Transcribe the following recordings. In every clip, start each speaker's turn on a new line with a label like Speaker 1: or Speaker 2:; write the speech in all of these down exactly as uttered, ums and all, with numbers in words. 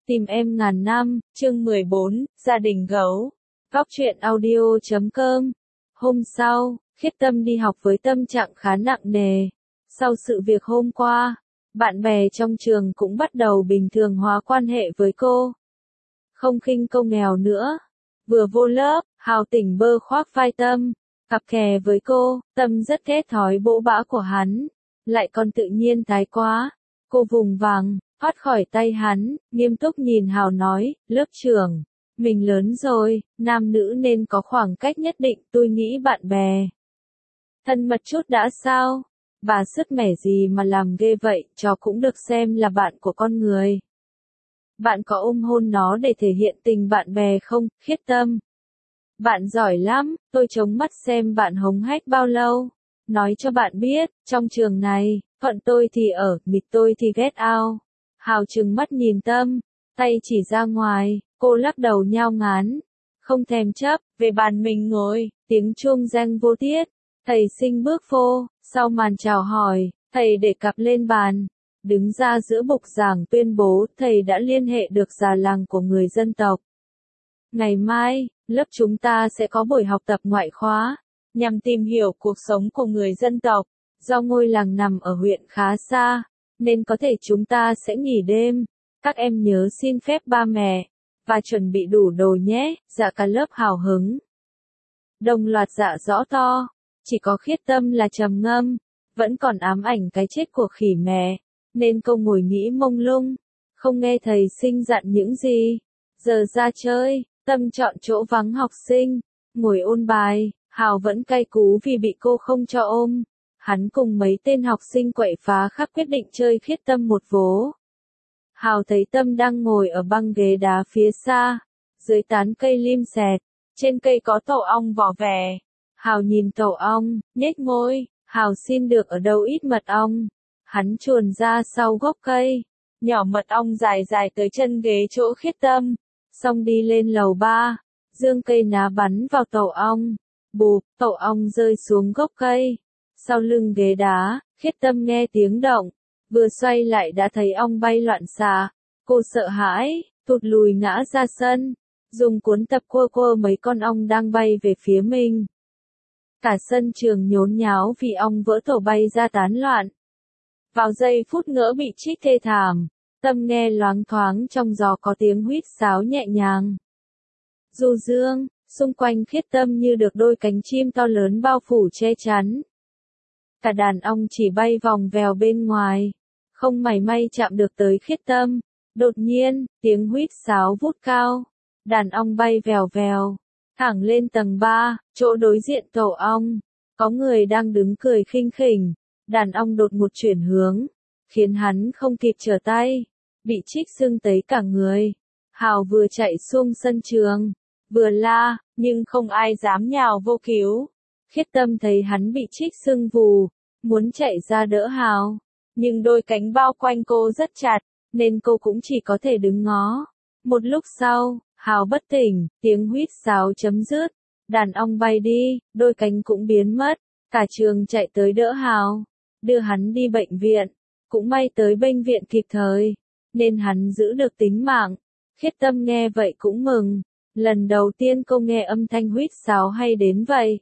Speaker 1: Tìm em ngàn năm, chương mười bốn, gia đình gấu. Góc truyện audio chấm com. Hôm sau, Khiết Tâm đi học với tâm trạng khá nặng nề. Sau sự việc hôm qua, bạn bè trong trường cũng bắt đầu bình thường hóa quan hệ với cô. Không khinh câu nghèo nữa. Vừa vô lớp, Hào tỉnh bơ khoác vai Tâm, cặp kè với cô, Tâm rất ghét thói bỗ bã của hắn, lại còn tự nhiên thái quá. Cô vùng vằng, thoát khỏi tay hắn, nghiêm túc nhìn Hào nói, lớp trưởng, mình lớn rồi, nam nữ nên có khoảng cách nhất định, tôi nghĩ bạn bè thân mật chút đã sao? Bà sứt mẻ gì mà làm ghê vậy, chó cũng được xem là bạn của con người. Bạn có ôm hôn nó để thể hiện tình bạn bè không, Khiết Tâm? Bạn giỏi lắm, tôi chống mắt xem bạn hống hách bao lâu. Nói cho bạn biết, trong trường này, thuận tôi thì ở, nghịch tôi thì get out. Hào trừng mắt nhìn Tâm, tay chỉ ra ngoài, cô lắc đầu nhao ngán. Không thèm chấp, về bàn mình ngồi, tiếng chuông reng vô tiết. Thầy Sinh bước vô, sau màn chào hỏi, thầy để cặp lên bàn. Đứng ra giữa bục giảng tuyên bố thầy đã liên hệ được già làng của người dân tộc. Ngày mai, lớp chúng ta sẽ có buổi học tập ngoại khóa, nhằm tìm hiểu cuộc sống của người dân tộc. Do ngôi làng nằm ở huyện khá xa, nên có thể chúng ta sẽ nghỉ đêm. Các em nhớ xin phép ba mẹ, và chuẩn bị đủ đồ nhé, dạ cả lớp hào hứng. Đồng loạt dạ rõ to, chỉ có Khiết Tâm là trầm ngâm, vẫn còn ám ảnh cái chết của khỉ mẹ, nên cô ngồi nghĩ mông lung, không nghe thầy Sinh dặn những gì. Giờ ra chơi, Tâm chọn chỗ vắng học sinh, ngồi ôn bài. Hào vẫn cay cú vì bị cô không cho ôm. Hắn cùng mấy tên học sinh quậy phá khắp quyết định chơi Khiết Tâm một vố. Hào thấy Tâm đang ngồi ở băng ghế đá phía xa, dưới tán cây lim sẹt, trên cây có tổ ong vỏ vẻ. Hào nhìn tổ ong, nhếch môi, Hào xin được ở đâu ít mật ong. Hắn chuồn ra sau gốc cây, nhỏ mật ong dài dài tới chân ghế chỗ Khiết Tâm, xong đi lên lầu ba, dương cây ná bắn vào tổ ong. Bụp, tổ ong rơi xuống gốc cây. Sau lưng ghế đá, Khiết Tâm nghe tiếng động, vừa xoay lại đã thấy ong bay loạn xạ. Cô sợ hãi, tụt lùi ngã ra sân, dùng cuốn tập quơ quơ mấy con ong đang bay về phía mình. Cả sân trường nhốn nháo vì ong vỡ tổ bay ra tán loạn. Vào giây phút ngỡ bị trích thê thảm, Tâm nghe loáng thoáng trong gió có tiếng huýt sáo nhẹ nhàng. Du dương, xung quanh Khiết Tâm như được đôi cánh chim to lớn bao phủ che chắn. Cả đàn ong chỉ bay vòng vèo bên ngoài, không mảy may chạm được tới Khiết Tâm. Đột nhiên, tiếng huýt sáo vút cao, đàn ong bay vèo vèo, thẳng lên tầng ba, chỗ đối diện tổ ong. Có người đang đứng cười khinh khỉnh, đàn ong đột ngột chuyển hướng, khiến hắn không kịp trở tay, bị trích sưng tấy cả người. Hào vừa chạy xuống sân trường, vừa la, nhưng không ai dám nhào vô cứu. Khiết Tâm thấy hắn bị trích sưng vù, muốn chạy ra đỡ Hào, nhưng đôi cánh bao quanh cô rất chặt, nên cô cũng chỉ có thể đứng ngó. Một lúc sau, Hào bất tỉnh, tiếng huýt sáo chấm dứt, đàn ong bay đi, đôi cánh cũng biến mất. Cả trường chạy tới đỡ Hào, đưa hắn đi bệnh viện. Cũng may tới bệnh viện kịp thời, nên hắn giữ được tính mạng. Khiết Tâm nghe vậy cũng mừng. Lần đầu tiên cô nghe âm thanh huýt sáo hay đến vậy.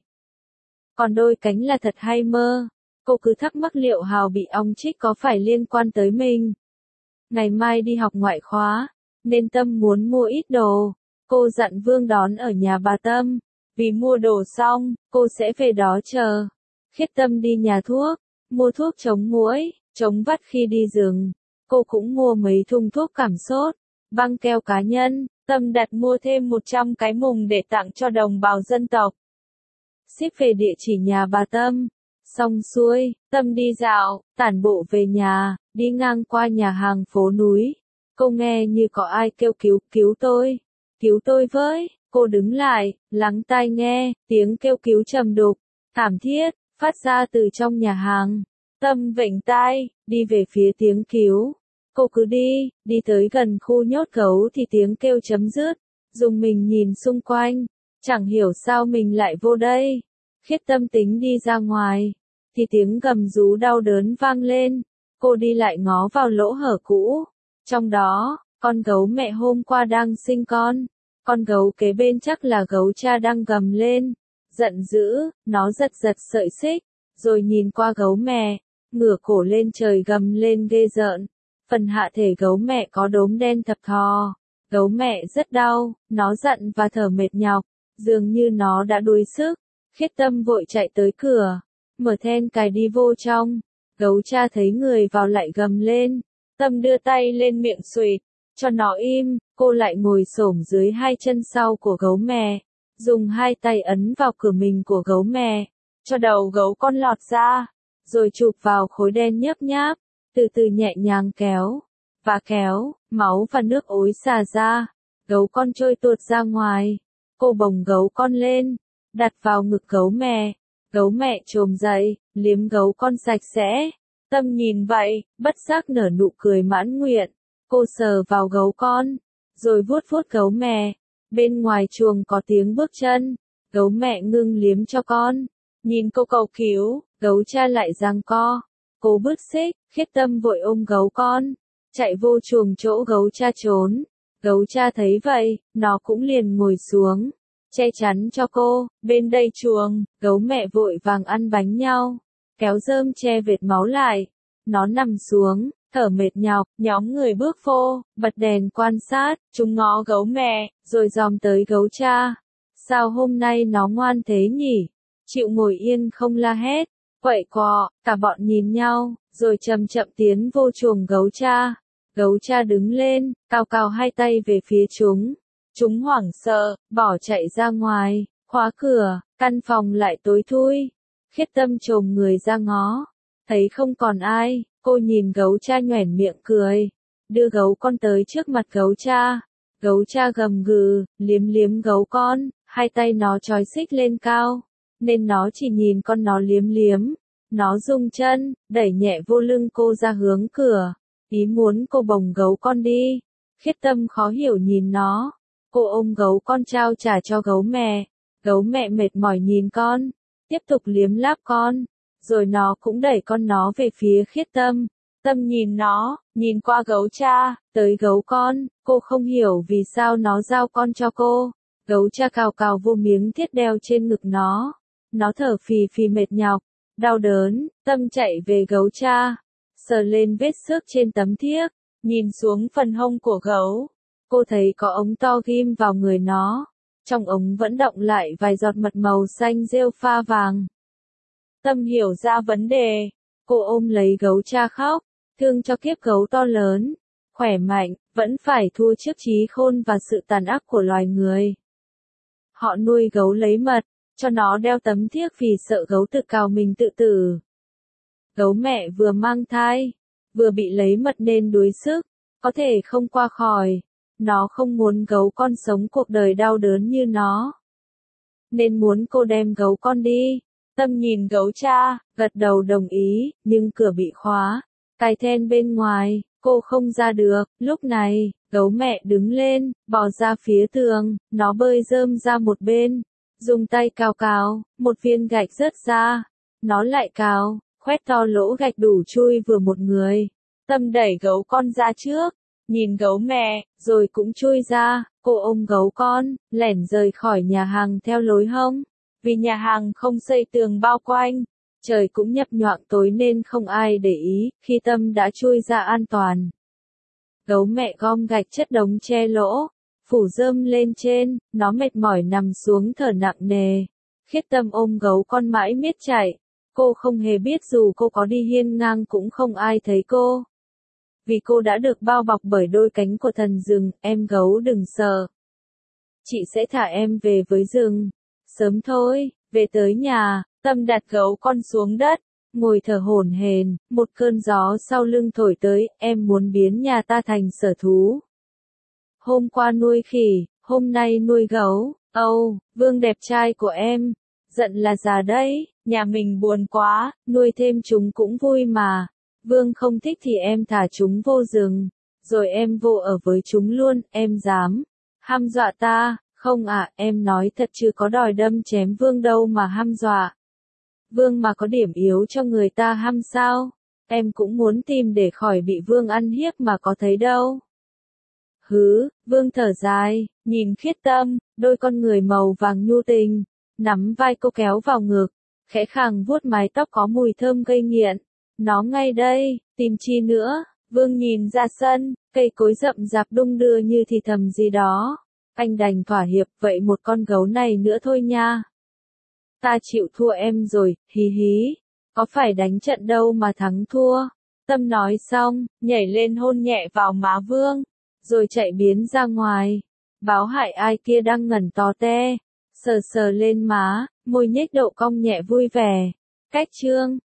Speaker 1: Còn đôi cánh là thật hay mơ? Cô cứ thắc mắc liệu Hào bị ong trích có phải liên quan tới mình. Ngày mai đi học ngoại khóa, nên Tâm muốn mua ít đồ. Cô dặn Vương đón ở nhà bà Tâm, vì mua đồ xong, cô sẽ về đó chờ. Khiết Tâm đi nhà thuốc, mua thuốc chống muỗi, chống vắt khi đi rừng. Cô cũng mua mấy thùng thuốc cảm sốt, băng keo cá nhân. Tâm đặt mua thêm một trăm cái mùng để tặng cho đồng bào dân tộc. Ship về địa chỉ nhà bà Tâm. Xong xuôi, Tâm đi dạo, tản bộ về nhà, đi ngang qua nhà hàng phố núi. Cô nghe như có ai kêu cứu, cứu tôi, cứu tôi với. Cô đứng lại, lắng tai nghe, tiếng kêu cứu trầm đục, thảm thiết, phát ra từ trong nhà hàng. Tâm vểnh tai, đi về phía tiếng cứu. Cô cứ đi, đi tới gần khu nhốt gấu thì tiếng kêu chấm dứt. Dùng mình nhìn xung quanh, chẳng hiểu sao mình lại vô đây. Khiết Tâm tính đi ra ngoài, thì tiếng gầm rú đau đớn vang lên. Cô đi lại ngó vào lỗ hở cũ, trong đó con gấu mẹ hôm qua đang sinh con. Con gấu kế bên chắc là gấu cha đang gầm lên. Giận dữ, nó giật giật sợi xích, rồi nhìn qua gấu mẹ, ngửa cổ lên trời gầm lên ghê rợn. Phần hạ thể gấu mẹ có đốm đen thập thò. Gấu mẹ rất đau, nó giận và thở mệt nhọc, dường như nó đã đuối sức. Khiết Tâm vội chạy tới cửa, mở then cài đi vô trong. Gấu cha thấy người vào lại gầm lên. Tâm đưa tay lên miệng xuỵt, cho nó im. Cô lại ngồi xổm dưới hai chân sau của gấu mẹ, dùng hai tay ấn vào cửa mình của gấu mẹ, cho đầu gấu con lọt ra, rồi chụp vào khối đen nhớp nháp, từ từ nhẹ nhàng kéo, và kéo, máu và nước ối xả ra, gấu con trôi tuột ra ngoài. Cô bồng gấu con lên, đặt vào ngực gấu mẹ, gấu mẹ chồm dậy, liếm gấu con sạch sẽ. Tâm nhìn vậy, bất giác nở nụ cười mãn nguyện. Cô sờ vào gấu con, rồi vuốt vuốt gấu mẹ. Bên ngoài chuồng có tiếng bước chân, gấu mẹ ngưng liếm cho con. Nhìn cô cầu cứu, gấu cha lại giằng co. Cô bứt xích, Khiết Tâm vội ôm gấu con, chạy vô chuồng chỗ gấu cha trốn. Gấu cha thấy vậy, nó cũng liền ngồi xuống, che chắn cho cô. Bên đây chuồng, gấu mẹ vội vàng ăn bánh nhau, kéo rơm che vệt máu lại. Nó nằm xuống, thở mệt nhọc, nhóm người bước vô, bật đèn quan sát, chúng ngó gấu mẹ, rồi dòm tới gấu cha. Sao hôm nay nó ngoan thế nhỉ? Chịu ngồi yên không la hét, quậy quọ. Cả bọn nhìn nhau, rồi chậm chậm tiến vô chuồng gấu cha. Gấu cha đứng lên, cao cao hai tay về phía chúng. Chúng hoảng sợ, bỏ chạy ra ngoài, khóa cửa, căn phòng lại tối thui. Khiết Tâm chồm người ra ngó, thấy không còn ai, cô nhìn gấu cha nhoẻn miệng cười, đưa gấu con tới trước mặt gấu cha. Gấu cha gầm gừ, liếm liếm gấu con, hai tay nó trói xích lên cao, nên nó chỉ nhìn con nó liếm liếm. Nó rung chân, đẩy nhẹ vô lưng cô ra hướng cửa, ý muốn cô bồng gấu con đi. Khiết Tâm khó hiểu nhìn nó, cô ôm gấu con trao trả cho gấu mẹ. Gấu mẹ mệt mỏi nhìn con, tiếp tục liếm láp con, rồi nó cũng đẩy con nó về phía Khiết Tâm. Tâm nhìn nó, nhìn qua gấu cha, tới gấu con. Cô không hiểu vì sao nó giao con cho cô. Gấu cha cào cào vô miếng thiết đeo trên ngực nó. Nó thở phì phì mệt nhọc, đau đớn. Tâm chạy về gấu cha, sờ lên vết xước trên tấm thiếc, nhìn xuống phần hông của gấu. Cô thấy có ống to ghim vào người nó, trong ống vẫn đọng lại vài giọt mật màu xanh rêu pha vàng. Tâm hiểu ra vấn đề, cô ôm lấy gấu cha khóc, thương cho kiếp gấu to lớn, khỏe mạnh, vẫn phải thua trước trí khôn và sự tàn ác của loài người. Họ nuôi gấu lấy mật, cho nó đeo tấm thiếc vì sợ gấu tự cào mình tự tử. Gấu mẹ vừa mang thai, vừa bị lấy mật nên đuối sức, có thể không qua khỏi. Nó không muốn gấu con sống cuộc đời đau đớn như nó, nên muốn cô đem gấu con đi. Tâm nhìn gấu cha, gật đầu đồng ý, nhưng cửa bị khóa, cài then bên ngoài, cô không ra được. Lúc này, gấu mẹ đứng lên, bò ra phía tường, nó bơi rơm ra một bên, dùng tay cào cào, một viên gạch rớt ra. Nó lại cào, khoét to lỗ gạch đủ chui vừa một người. Tâm đẩy gấu con ra trước, nhìn gấu mẹ, rồi cũng chui ra. Cô ôm gấu con, lẻn rời khỏi nhà hàng theo lối hông. Vì nhà hàng không xây tường bao quanh, trời cũng nhập nhoạng tối nên không ai để ý. Khi Tâm đã chui ra an toàn, gấu mẹ gom gạch chất đống che lỗ, phủ rơm lên trên. Nó mệt mỏi nằm xuống thở nặng nề. Khiết Tâm ôm gấu con mãi miết chạy. Cô không hề biết dù cô có đi hiên ngang cũng không ai thấy cô, vì cô đã được bao bọc bởi đôi cánh của thần rừng. Em gấu đừng sợ, chị sẽ thả em về với rừng. Sớm thôi, về tới nhà. Tâm đặt gấu con xuống đất, ngồi thở hổn hển. Một cơn gió sau lưng thổi tới. Em muốn biến nhà ta thành sở thú. Hôm qua nuôi khỉ, hôm nay nuôi gấu. Âu, oh, Vương đẹp trai của em, giận là già đấy. Nhà mình buồn quá, nuôi thêm chúng cũng vui mà. Vương không thích thì em thả chúng vô rừng, rồi em vô ở với chúng luôn. Em dám hăm dọa ta? Không ạ, à, em nói thật chứ có đòi đâm chém Vương đâu mà hăm dọa. Vương mà có điểm yếu cho người ta hăm sao? Em cũng muốn tìm để khỏi bị Vương ăn hiếp mà có thấy đâu. Hứ, Vương thở dài, nhìn Khiết Tâm, đôi con người màu vàng nhu tình, nắm vai cô kéo vào ngực, khẽ khàng vuốt mái tóc có mùi thơm gây nghiện. Nó ngay đây, tìm chi nữa? Vương nhìn ra sân, cây cối rậm rạp đung đưa như thì thầm gì đó. Anh đành thỏa hiệp, vậy một con gấu này nữa thôi nha. Ta chịu thua em rồi, hí hí. Có phải đánh trận đâu mà thắng thua. Tâm nói xong, nhảy lên hôn nhẹ vào má Vương, rồi chạy biến ra ngoài. Báo hại ai kia đang ngẩn tó te, sờ sờ lên má, môi nhếch độ cong nhẹ vui vẻ. Cách chương